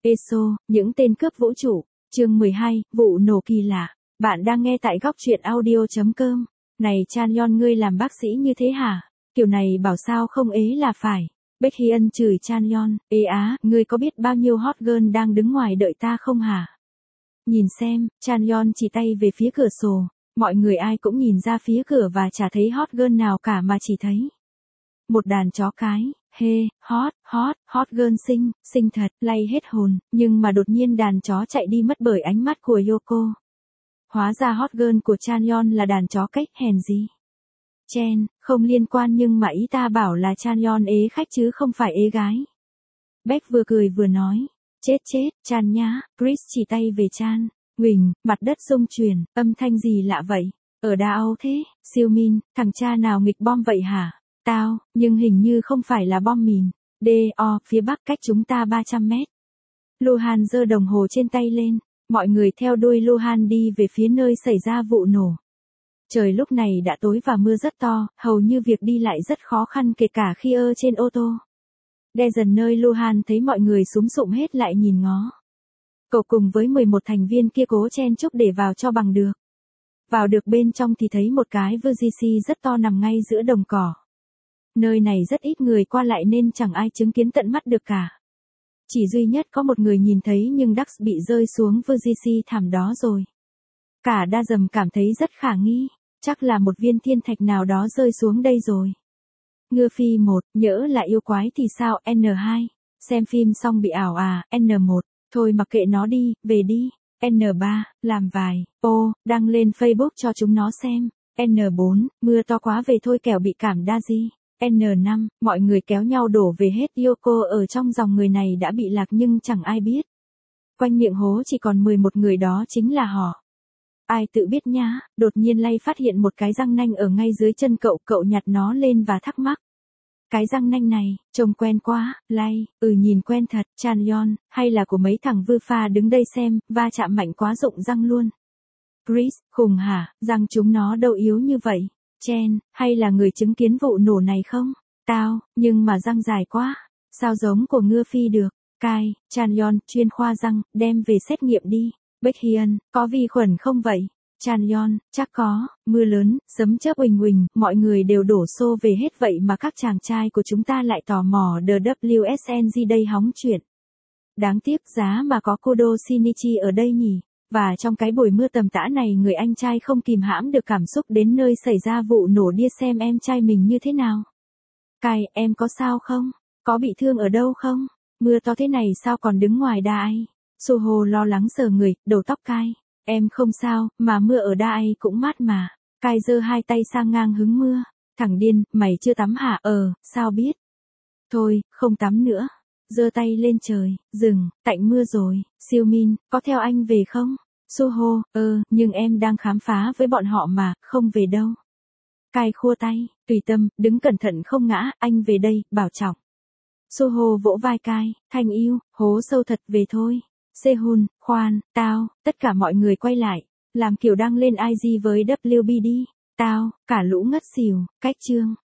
ESO, những tên cướp vũ trụ, chương 12, vụ nổ kỳ lạ. Bạn đang nghe tại góc truyện audio.com. Này Chanyeon, ngươi làm bác sĩ như thế hả? Kiểu này bảo sao không ế là phải. Baekhyun chửi Chanyeon, ế á, ngươi có biết bao nhiêu hot girl đang đứng ngoài đợi ta không hả? Nhìn xem, Chanyeon chỉ tay về phía cửa sổ. Mọi người ai cũng nhìn ra phía cửa và chả thấy hot girl nào cả mà chỉ thấy một đàn chó cái. Hot girl xinh thật, lay hết hồn, nhưng mà đột nhiên đàn chó chạy đi mất bởi ánh mắt của Yoko. Hóa ra hot girl của Chanyeon là đàn chó cách, hèn gì. Chen, không liên quan nhưng mà ý ta bảo là Chanyeon ế khách chứ không phải ế gái. Beck vừa cười vừa nói, chết, Chan nhá, Chris chỉ tay về Chan. Huỳnh, mặt đất rung chuyển, âm thanh gì lạ vậy? Ở đâu thế? Siêu Min, thằng cha nào nghịch bom vậy hả? Tao, nhưng hình như không phải là bom mìn. Phía bắc cách chúng ta 300 mét. Lohan giơ đồng hồ trên tay lên. Mọi người theo đuôi Lohan đi về phía nơi xảy ra vụ nổ. Trời lúc này đã tối và mưa rất to, hầu như việc đi lại rất khó khăn kể cả khi trên ô tô. Đe dần nơi Lohan thấy mọi người súm sụm hết lại nhìn ngó. Cậu cùng với 11 thành viên kia cố chen chúc để vào cho bằng được. Vào được bên trong thì thấy một cái VGC rất to nằm ngay giữa đồng cỏ. Nơi này rất ít người qua lại nên chẳng ai chứng kiến tận mắt được cả. Chỉ duy nhất có một người nhìn thấy nhưng Dax bị rơi xuống VGC thảm đó rồi. Cả đa dầm cảm thấy rất khả nghi, chắc là một viên thiên thạch nào đó rơi xuống đây rồi. Ngư Phi 1, nhỡ là yêu quái thì sao? N2, xem phim xong bị ảo à? N1, thôi mặc kệ nó đi, về đi. N3, làm vài, đăng lên Facebook cho chúng nó xem. N4, mưa to quá về thôi kẻo bị cảm Daji. N5, mọi người kéo nhau đổ về hết. Yoko ở trong dòng người này đã bị lạc nhưng chẳng ai biết. Quanh miệng hố chỉ còn 11 người, đó chính là họ. Ai tự biết nhá. Đột nhiên Lay phát hiện một cái răng nanh ở ngay dưới chân cậu nhặt nó lên và thắc mắc. Cái răng nanh này, trông quen quá. Lay, nhìn quen thật. Chanyeon, hay là của mấy thằng vư pha đứng đây xem, va chạm mạnh quá rụng răng luôn. Chris, khùng hả, răng chúng nó đâu yếu như vậy. Chen, hay là người chứng kiến vụ nổ này không? Tao, nhưng mà răng dài quá. Sao giống của Ngư Phi được? Kai, Chanyeon, chuyên khoa răng, đem về xét nghiệm đi. Baekhyun, có vi khuẩn không vậy? Chanyeon, chắc có. Mưa lớn, sấm chớp uỳnh, mọi người đều đổ xô về hết vậy mà các chàng trai của chúng ta lại tò mò the WSNG đây hóng chuyện. Đáng tiếc giá mà có Kodo Shinichi ở đây nhỉ. Và trong cái buổi mưa tầm tã này người anh trai không kìm hãm được cảm xúc đến nơi xảy ra vụ nổ đi xem em trai mình như thế nào. Kai, em có sao không? Có bị thương ở đâu không? Mưa to thế này sao còn đứng ngoài đai? Suho lo lắng sờ người, đầu tóc Kai. Em không sao, mà mưa ở đai cũng mát mà. Kai giơ hai tay sang ngang hứng mưa. Thằng điên, mày chưa tắm hả? Sao biết? Thôi, không tắm nữa. Giơ tay lên trời, dừng, tạnh mưa rồi. Siêu Min, có theo anh về không? Suho, nhưng em đang khám phá với bọn họ mà, không về đâu. Kai khua tay, tùy tâm, đứng cẩn thận không ngã, anh về đây, bảo trọng. Suho vỗ vai Kai, Thanh yêu, hố sâu thật, về thôi. Sehun, khoan, tao, tất cả mọi người quay lại, làm kiểu đăng lên IG với WB đi. Tao, cả lũ ngất xỉu, cách chương.